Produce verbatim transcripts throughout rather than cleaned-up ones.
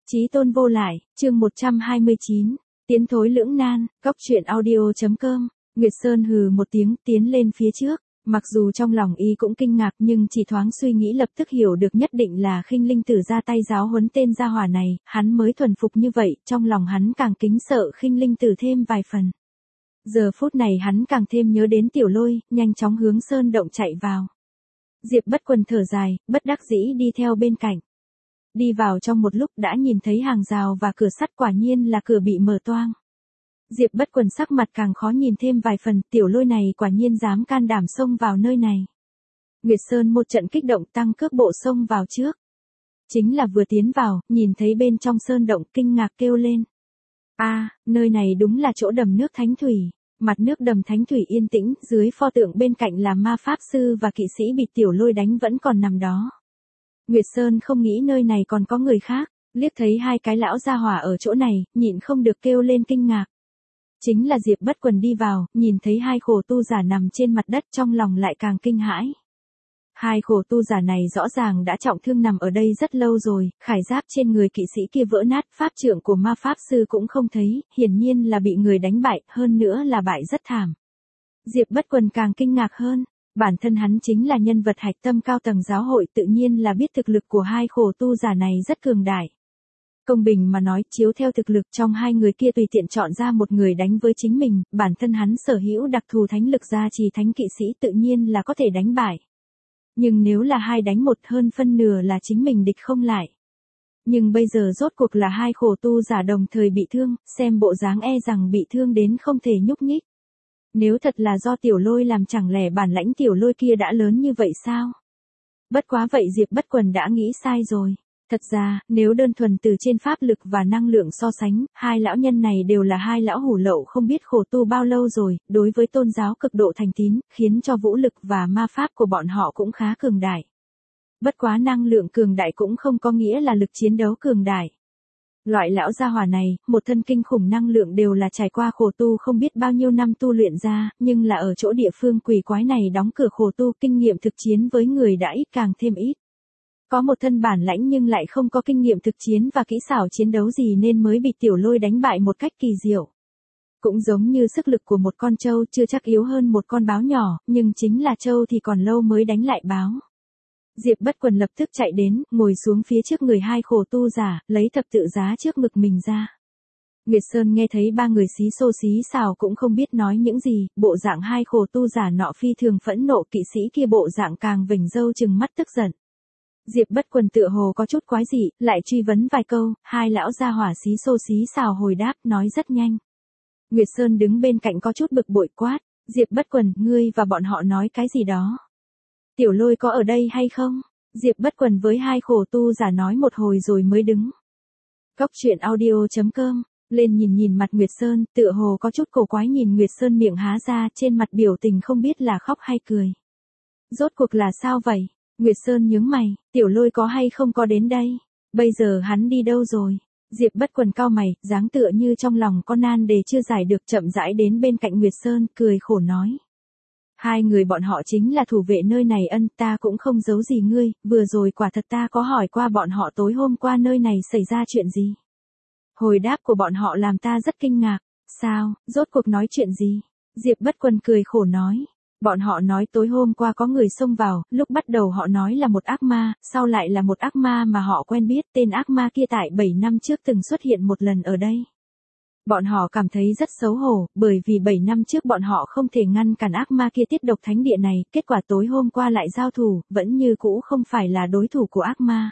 Chí tôn vô lại, chương một trăm hai mươi chín, tiến thối lưỡng nan, góc truyện audio.com, Nguyệt Sơn hừ một tiếng tiến lên phía trước, mặc dù trong lòng y cũng kinh ngạc nhưng chỉ thoáng suy nghĩ lập tức hiểu được nhất định là Khinh Linh Tử ra tay giáo huấn tên gia hỏa này, hắn mới thuần phục như vậy, trong lòng hắn càng kính sợ Khinh Linh Tử thêm vài phần. Giờ phút này hắn càng thêm nhớ đến Tiểu Lôi, nhanh chóng hướng sơn động chạy vào. Diệp Bất Quần thở dài, bất đắc dĩ đi theo bên cạnh. Đi vào trong một lúc đã nhìn thấy hàng rào và cửa sắt, quả nhiên là cửa bị mở toang. Diệp Bất Quần sắc mặt càng khó nhìn thêm vài phần, Tiểu Lôi này quả nhiên dám can đảm xông vào nơi này. Nguyệt Sơn một trận kích động tăng cước bộ xông vào trước. Chính là vừa tiến vào, nhìn thấy bên trong sơn động kinh ngạc kêu lên. A, à, nơi này đúng là chỗ đầm nước thánh thủy. Mặt nước đầm thánh thủy yên tĩnh, dưới pho tượng bên cạnh là ma pháp sư và kỵ sĩ bị Tiểu Lôi đánh vẫn còn nằm đó. Nguyệt Sơn không nghĩ nơi này còn có người khác, liếc thấy hai cái lão gia hỏa ở chỗ này, nhịn không được kêu lên kinh ngạc. Chính là Diệp Bất Quần đi vào, nhìn thấy hai khổ tu giả nằm trên mặt đất, trong lòng lại càng kinh hãi. Hai khổ tu giả này rõ ràng đã trọng thương nằm ở đây rất lâu rồi, khải giáp trên người kỵ sĩ kia vỡ nát, pháp trượng của ma pháp sư cũng không thấy, hiển nhiên là bị người đánh bại, hơn nữa là bại rất thảm. Diệp Bất Quần càng kinh ngạc hơn, bản thân hắn chính là nhân vật hạch tâm cao tầng giáo hội, tự nhiên là biết thực lực của hai khổ tu giả này rất cường đại. Công bình mà nói, chiếu theo thực lực trong hai người kia tùy tiện chọn ra một người đánh với chính mình, bản thân hắn sở hữu đặc thù thánh lực gia trì thánh kỵ sĩ tự nhiên là có thể đánh bại. Nhưng nếu là hai đánh một, hơn phân nửa là chính mình địch không lại. Nhưng bây giờ rốt cuộc là hai khổ tu giả đồng thời bị thương, xem bộ dáng e rằng bị thương đến không thể nhúc nhích. Nếu thật là do Tiểu Lôi làm, chẳng lẽ bản lãnh Tiểu Lôi kia đã lớn như vậy sao? Bất quá vậy Diệp Bất Quần đã nghĩ sai rồi. Thật ra, nếu đơn thuần từ trên pháp lực và năng lượng so sánh, hai lão nhân này đều là hai lão hủ lậu không biết khổ tu bao lâu rồi, đối với tôn giáo cực độ thành tín, khiến cho vũ lực và ma pháp của bọn họ cũng khá cường đại. Bất quá năng lượng cường đại cũng không có nghĩa là lực chiến đấu cường đại. Loại lão gia hỏa này, một thân kinh khủng năng lượng đều là trải qua khổ tu không biết bao nhiêu năm tu luyện ra, nhưng là ở chỗ địa phương quỷ quái này đóng cửa khổ tu, kinh nghiệm thực chiến với người đã ít càng thêm ít. Có một thân bản lãnh nhưng lại không có kinh nghiệm thực chiến và kỹ xảo chiến đấu gì nên mới bị Tiểu Lôi đánh bại một cách kỳ diệu. Cũng giống như sức lực của một con trâu chưa chắc yếu hơn một con báo nhỏ, nhưng chính là trâu thì còn lâu mới đánh lại báo. Diệp Bất Quần lập tức chạy đến, ngồi xuống phía trước người hai khổ tu giả, lấy thập tự giá trước ngực mình ra. Nguyệt Sơn nghe thấy ba người xí xô xí xào cũng không biết nói những gì, bộ dạng hai khổ tu giả nọ phi thường phẫn nộ, kỵ sĩ kia bộ dạng càng vểnh râu trừng mắt tức giận. Diệp Bất Quần tựa hồ có chút quái dị, lại truy vấn vài câu, hai lão gia hỏa xí xô xí xào hồi đáp, nói rất nhanh. Nguyệt Sơn đứng bên cạnh có chút bực bội quát, Diệp Bất Quần, ngươi và bọn họ nói cái gì đó? Tiểu Lôi có ở đây hay không? Diệp Bất Quần với hai khổ tu giả nói một hồi rồi mới đứng. Góc truyện audio.com, lên nhìn nhìn mặt Nguyệt Sơn, tựa hồ có chút cổ quái nhìn Nguyệt Sơn miệng há ra, trên mặt biểu tình không biết là khóc hay cười. Rốt cuộc là sao vậy? Nguyệt Sơn nhướng mày, Tiểu Lôi có hay không có đến đây? Bây giờ hắn đi đâu rồi? Diệp Bất Quần cau mày, dáng tựa như trong lòng con nan đề chưa giải được, chậm rãi đến bên cạnh Nguyệt Sơn, cười khổ nói. Hai người bọn họ chính là thủ vệ nơi này, ân, ta cũng không giấu gì ngươi, vừa rồi quả thật ta có hỏi qua bọn họ tối hôm qua nơi này xảy ra chuyện gì. Hồi đáp của bọn họ làm ta rất kinh ngạc, sao, rốt cuộc nói chuyện gì? Diệp Bất Quần cười khổ nói. Bọn họ nói tối hôm qua có người xông vào, lúc bắt đầu họ nói là một ác ma, sau lại là một ác ma mà họ quen biết, tên ác ma kia tại bảy năm trước từng xuất hiện một lần ở đây. Bọn họ cảm thấy rất xấu hổ, bởi vì bảy năm trước bọn họ không thể ngăn cản ác ma kia tiết độc thánh địa này, kết quả tối hôm qua lại giao thủ, vẫn như cũ không phải là đối thủ của ác ma.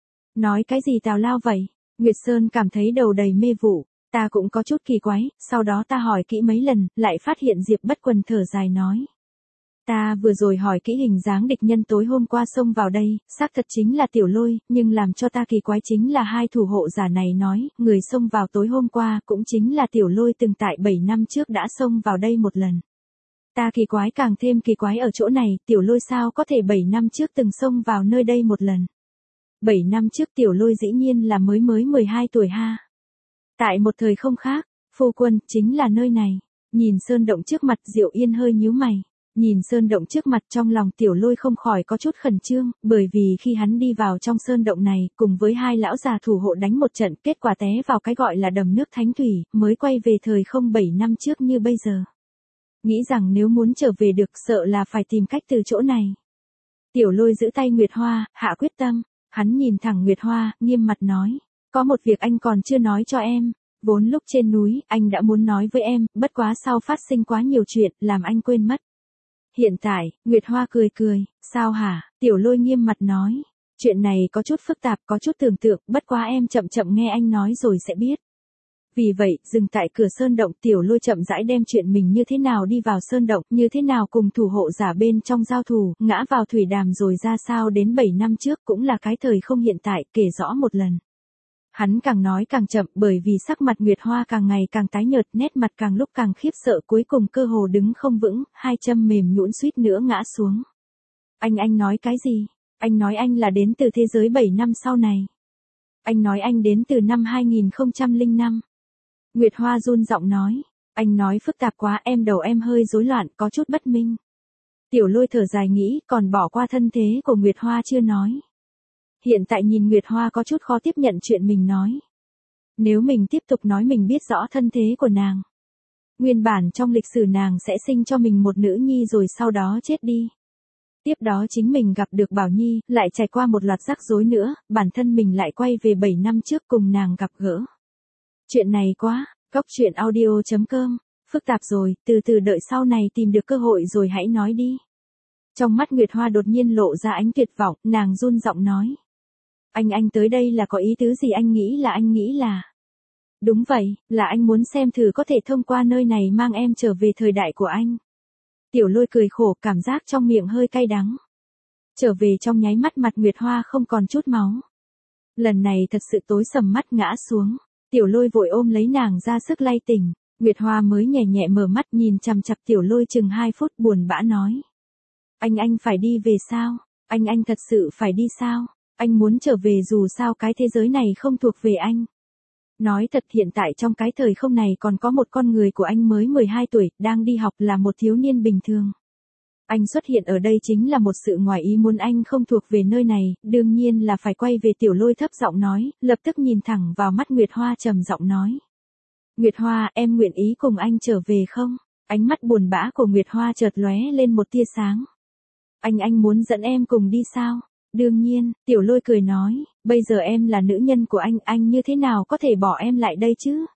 Nói cái gì tào lao vậy? Nguyệt Sơn cảm thấy đầu đầy mê vụ, ta cũng có chút kỳ quái, sau đó ta hỏi kỹ mấy lần, lại phát hiện Diệp Bất Quần thở dài nói. Ta vừa rồi hỏi kỹ hình dáng địch nhân tối hôm qua xông vào đây, xác thật chính là Tiểu Lôi, nhưng làm cho ta kỳ quái chính là hai thủ hộ giả này nói, người xông vào tối hôm qua cũng chính là Tiểu Lôi từng tại bảy năm trước đã xông vào đây một lần. Ta kỳ quái càng thêm kỳ quái ở chỗ này, Tiểu Lôi sao có thể bảy năm trước từng xông vào nơi đây một lần. bảy năm trước Tiểu Lôi dĩ nhiên là mới mới mười hai tuổi ha. Tại một thời không khác, phu quân, chính là nơi này. Nhìn sơn động trước mặt, Diệu Yên hơi nhíu mày. Nhìn sơn động trước mặt trong lòng Tiểu Lôi không khỏi có chút khẩn trương, bởi vì khi hắn đi vào trong sơn động này, cùng với hai lão già thủ hộ đánh một trận, kết quả té vào cái gọi là đầm nước thánh thủy, mới quay về thời không bảy năm trước như bây giờ. Nghĩ rằng nếu muốn trở về được sợ là phải tìm cách từ chỗ này. Tiểu Lôi giữ tay Nguyệt Hoa, hạ quyết tâm, hắn nhìn thẳng Nguyệt Hoa, nghiêm mặt nói, có một việc anh còn chưa nói cho em, vốn lúc trên núi, anh đã muốn nói với em, bất quá sau phát sinh quá nhiều chuyện, làm anh quên mất. Hiện tại, Nguyệt Hoa cười cười, sao hả, Tiểu Lôi nghiêm mặt nói, chuyện này có chút phức tạp, có chút tưởng tượng, bất quá em chậm chậm nghe anh nói rồi sẽ biết. Vì vậy, dừng tại cửa sơn động, Tiểu Lôi chậm rãi đem chuyện mình như thế nào đi vào sơn động, như thế nào cùng thủ hộ giả bên trong giao thủ, ngã vào thủy đàm rồi ra sao đến bảy năm trước cũng là cái thời không hiện tại, kể rõ một lần. Hắn càng nói càng chậm bởi vì sắc mặt Nguyệt Hoa càng ngày càng tái nhợt, nét mặt càng lúc càng khiếp sợ, cuối cùng cơ hồ đứng không vững, hai chân mềm nhũn suýt nữa ngã xuống. Anh anh nói cái gì? Anh nói anh là đến từ thế giới bảy năm sau này. Anh nói anh đến từ năm hai nghìn không trăm lẻ năm. Nguyệt Hoa run giọng nói, anh nói phức tạp quá, em đầu em hơi rối loạn, có chút bất minh. Tiểu Lôi thở dài nghĩ, còn bỏ qua thân thế của Nguyệt Hoa chưa nói. Hiện tại nhìn Nguyệt Hoa có chút khó tiếp nhận chuyện mình nói. Nếu mình tiếp tục nói mình biết rõ thân thế của nàng. Nguyên bản trong lịch sử nàng sẽ sinh cho mình một nữ nhi rồi sau đó chết đi. Tiếp đó chính mình gặp được Bảo Nhi, lại trải qua một loạt rắc rối nữa, bản thân mình lại quay về bảy năm trước cùng nàng gặp gỡ. Chuyện này quá, Cóc Truyện Audio chấm com, phức tạp rồi, từ từ đợi sau này tìm được cơ hội rồi hãy nói đi. Trong mắt Nguyệt Hoa đột nhiên lộ ra ánh tuyệt vọng, nàng run giọng nói. Anh anh tới đây là có ý tứ gì? Anh nghĩ là anh nghĩ là... Đúng vậy, là anh muốn xem thử có thể thông qua nơi này mang em trở về thời đại của anh. Tiểu Lôi cười khổ, cảm giác trong miệng hơi cay đắng. Trở về trong nháy mắt mặt Nguyệt Hoa không còn chút máu. Lần này thật sự tối sầm mắt ngã xuống. Tiểu Lôi vội ôm lấy nàng ra sức lay tỉnh. Nguyệt Hoa mới nhẹ nhẹ mở mắt nhìn chằm chằm Tiểu Lôi chừng hai phút buồn bã nói. Anh anh phải đi về sao? Anh anh thật sự phải đi sao? Anh muốn trở về dù sao cái thế giới này không thuộc về anh. Nói thật hiện tại trong cái thời không này còn có một con người của anh mới mười hai tuổi, đang đi học là một thiếu niên bình thường. Anh xuất hiện ở đây chính là một sự ngoài ý muốn, anh không thuộc về nơi này, đương nhiên là phải quay về. Tiểu Lôi thấp giọng nói, lập tức nhìn thẳng vào mắt Nguyệt Hoa trầm giọng nói. Nguyệt Hoa, em nguyện ý cùng anh trở về không? Ánh mắt buồn bã của Nguyệt Hoa chợt lóe lên một tia sáng. Anh anh muốn dẫn em cùng đi sao? Đương nhiên, Tiểu Lôi cười nói, bây giờ em là nữ nhân của anh, anh như thế nào có thể bỏ em lại đây chứ?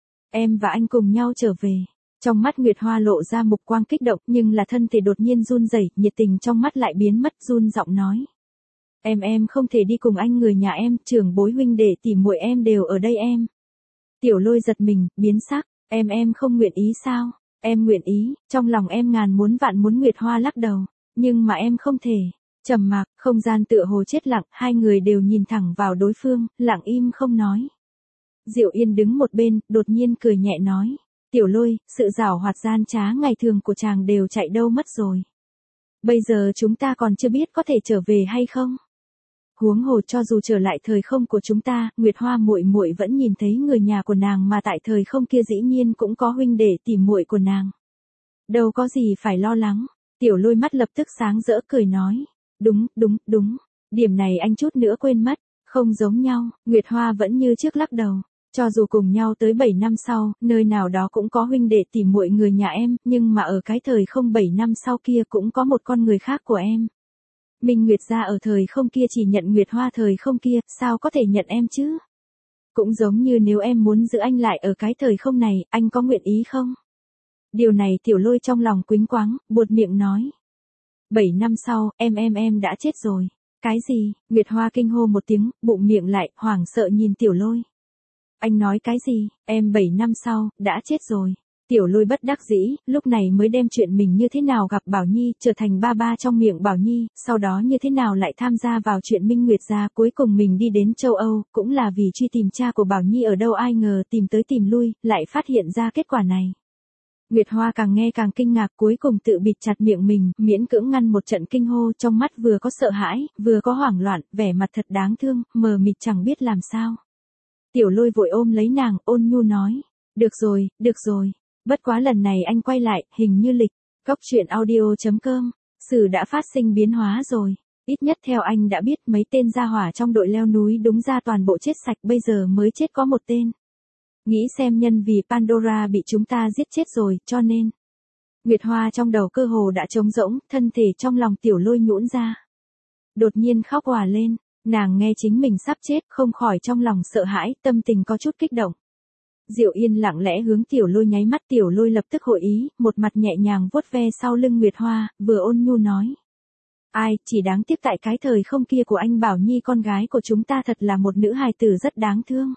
Em và anh cùng nhau trở về. Trong mắt Nguyệt Hoa lộ ra mục quang kích động, nhưng là thân thể đột nhiên run rẩy, nhiệt tình trong mắt lại biến mất, run giọng nói. Em em không thể đi cùng anh, người nhà em, trưởng bối huynh đệ tỉ muội em đều ở đây em. Tiểu Lôi giật mình, biến sắc, em em không nguyện ý sao? Em nguyện ý, trong lòng em ngàn muốn vạn muốn. Nguyệt Hoa lắc đầu, nhưng mà em không thể. Trầm mặc, không gian tựa hồ chết lặng, hai người đều nhìn thẳng vào đối phương, lặng im không nói. Diệu Yên đứng một bên, đột nhiên cười nhẹ nói. Tiểu Lôi, sự giảo hoạt gian trá ngày thường của chàng đều chạy đâu mất rồi. Bây giờ chúng ta còn chưa biết có thể trở về hay không. Huống hồ cho dù trở lại thời không của chúng ta, Nguyệt Hoa muội muội vẫn nhìn thấy người nhà của nàng, mà tại thời không kia dĩ nhiên cũng có huynh đệ tỉ muội của nàng. Đâu có gì phải lo lắng. Tiểu Lôi mắt lập tức sáng rỡ cười nói. Đúng, đúng, đúng. Điểm này anh chút nữa quên mất. Không giống nhau, Nguyệt Hoa vẫn như trước lắc đầu. Cho dù cùng nhau tới bảy năm sau, nơi nào đó cũng có huynh đệ tỉ muội người nhà em, nhưng mà ở cái thời không bảy năm sau kia cũng có một con người khác của em. Minh Nguyệt gia ở thời không kia chỉ nhận Nguyệt Hoa thời không kia, sao có thể nhận em chứ? Cũng giống như nếu em muốn giữ anh lại ở cái thời không này, anh có nguyện ý không? Điều này Tiểu Lôi trong lòng quĩnh quáng, buột miệng nói. Bảy năm sau, em em em đã chết rồi. Cái gì? Nguyệt Hoa kinh hô một tiếng, bụng miệng lại, hoảng sợ nhìn Tiểu Lôi. Anh nói cái gì? Em bảy năm sau, đã chết rồi. Tiểu Lôi bất đắc dĩ, lúc này mới đem chuyện mình như thế nào gặp Bảo Nhi, trở thành ba ba trong miệng Bảo Nhi, sau đó như thế nào lại tham gia vào chuyện Minh Nguyệt gia, cuối cùng mình đi đến châu Âu, cũng là vì truy tìm cha của Bảo Nhi ở đâu, ai ngờ tìm tới tìm lui, lại phát hiện ra kết quả này. Nguyệt Hoa càng nghe càng kinh ngạc, cuối cùng tự bịt chặt miệng mình, miễn cưỡng ngăn một trận kinh hô, trong mắt vừa có sợ hãi, vừa có hoảng loạn, vẻ mặt thật đáng thương, mờ mịt chẳng biết làm sao. Tiểu Lôi vội ôm lấy nàng, ôn nhu nói, được rồi, được rồi, bất quá lần này anh quay lại, hình như lịch Cóc truyện audio chấm com, sự đã phát sinh biến hóa rồi. Ít nhất theo anh đã biết mấy tên gia hỏa trong đội leo núi đúng ra toàn bộ chết sạch, bây giờ mới chết có một tên. Nghĩ xem nhân vì Pandora bị chúng ta giết chết rồi, cho nên. Nguyệt Hoa trong đầu cơ hồ đã trống rỗng, thân thể trong lòng Tiểu Lôi nhũn ra. Đột nhiên khóc òa lên, nàng nghe chính mình sắp chết, không khỏi trong lòng sợ hãi, tâm tình có chút kích động. Diệu Yên lặng lẽ hướng Tiểu Lôi nháy mắt, Tiểu Lôi lập tức hội ý, một mặt nhẹ nhàng vuốt ve sau lưng Nguyệt Hoa, vừa ôn nhu nói. Ai, chỉ đáng tiếc tại cái thời không kia của anh Bảo Nhi con gái của chúng ta thật là một nữ hài tử rất đáng thương.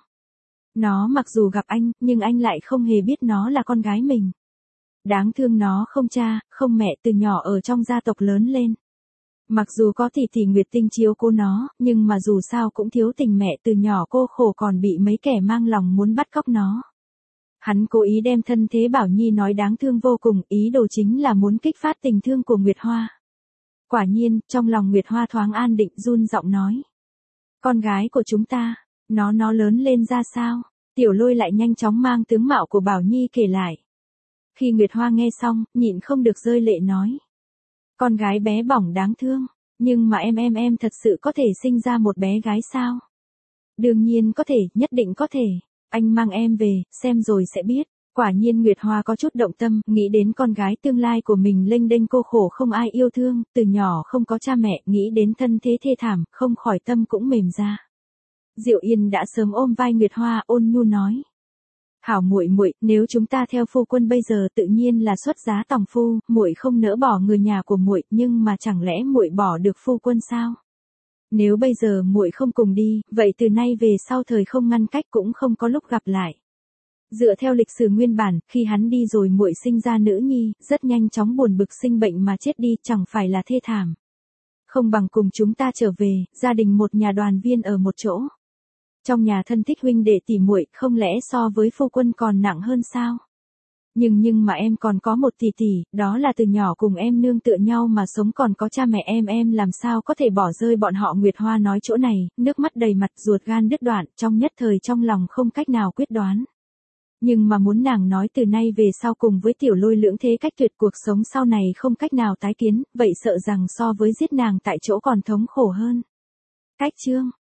Nó mặc dù gặp anh, nhưng anh lại không hề biết nó là con gái mình. Đáng thương nó không cha, không mẹ, từ nhỏ ở trong gia tộc lớn lên. Mặc dù có tỷ tỷ Nguyệt Tinh chiếu cô nó, nhưng mà dù sao cũng thiếu tình mẹ, từ nhỏ cô khổ còn bị mấy kẻ mang lòng muốn bắt cóc nó. Hắn cố ý đem thân thế Bảo Nhi nói đáng thương vô cùng, ý đồ chính là muốn kích phát tình thương của Nguyệt Hoa. Quả nhiên, trong lòng Nguyệt Hoa thoáng an định, run giọng nói. Con gái của chúng ta, nó nó lớn lên ra sao? Tiểu Lôi lại nhanh chóng mang tướng mạo của Bảo Nhi kể lại. Khi Nguyệt Hoa nghe xong, nhịn không được rơi lệ nói. Con gái bé bỏng đáng thương, nhưng mà em em em thật sự có thể sinh ra một bé gái sao? Đương nhiên có thể, nhất định có thể. Anh mang em về, xem rồi sẽ biết. Quả nhiên Nguyệt Hoa có chút động tâm, nghĩ đến con gái tương lai của mình lênh đênh cô khổ không ai yêu thương, từ nhỏ không có cha mẹ, nghĩ đến thân thế thê thảm, không khỏi tâm cũng mềm ra. Diệu Yên đã sớm ôm vai Nguyệt Hoa, ôn nhu nói. Hảo muội muội, nếu chúng ta theo phu quân bây giờ tự nhiên là xuất giá tòng phu, muội không nỡ bỏ người nhà của muội, nhưng mà chẳng lẽ muội bỏ được phu quân sao? Nếu bây giờ muội không cùng đi, vậy từ nay về sau thời không ngăn cách cũng không có lúc gặp lại. Dựa theo lịch sử nguyên bản, khi hắn đi rồi muội sinh ra nữ nhi, rất nhanh chóng buồn bực sinh bệnh mà chết đi, chẳng phải là thê thảm. Không bằng cùng chúng ta trở về, gia đình một nhà đoàn viên ở một chỗ. Trong nhà thân thích huynh đệ tỷ muội, không lẽ so với phu quân còn nặng hơn sao? Nhưng nhưng mà em còn có một tỷ tỷ, đó là từ nhỏ cùng em nương tựa nhau mà sống, còn có cha mẹ em, em làm sao có thể bỏ rơi bọn họ? Nguyệt Hoa nói chỗ này, nước mắt đầy mặt, ruột gan đứt đoạn, trong nhất thời trong lòng không cách nào quyết đoán. Nhưng mà muốn nàng nói từ nay về sau cùng với Tiểu Lôi lưỡng thế cách tuyệt, cuộc sống sau này không cách nào tái kiến, vậy sợ rằng so với giết nàng tại chỗ còn thống khổ hơn. Cách chương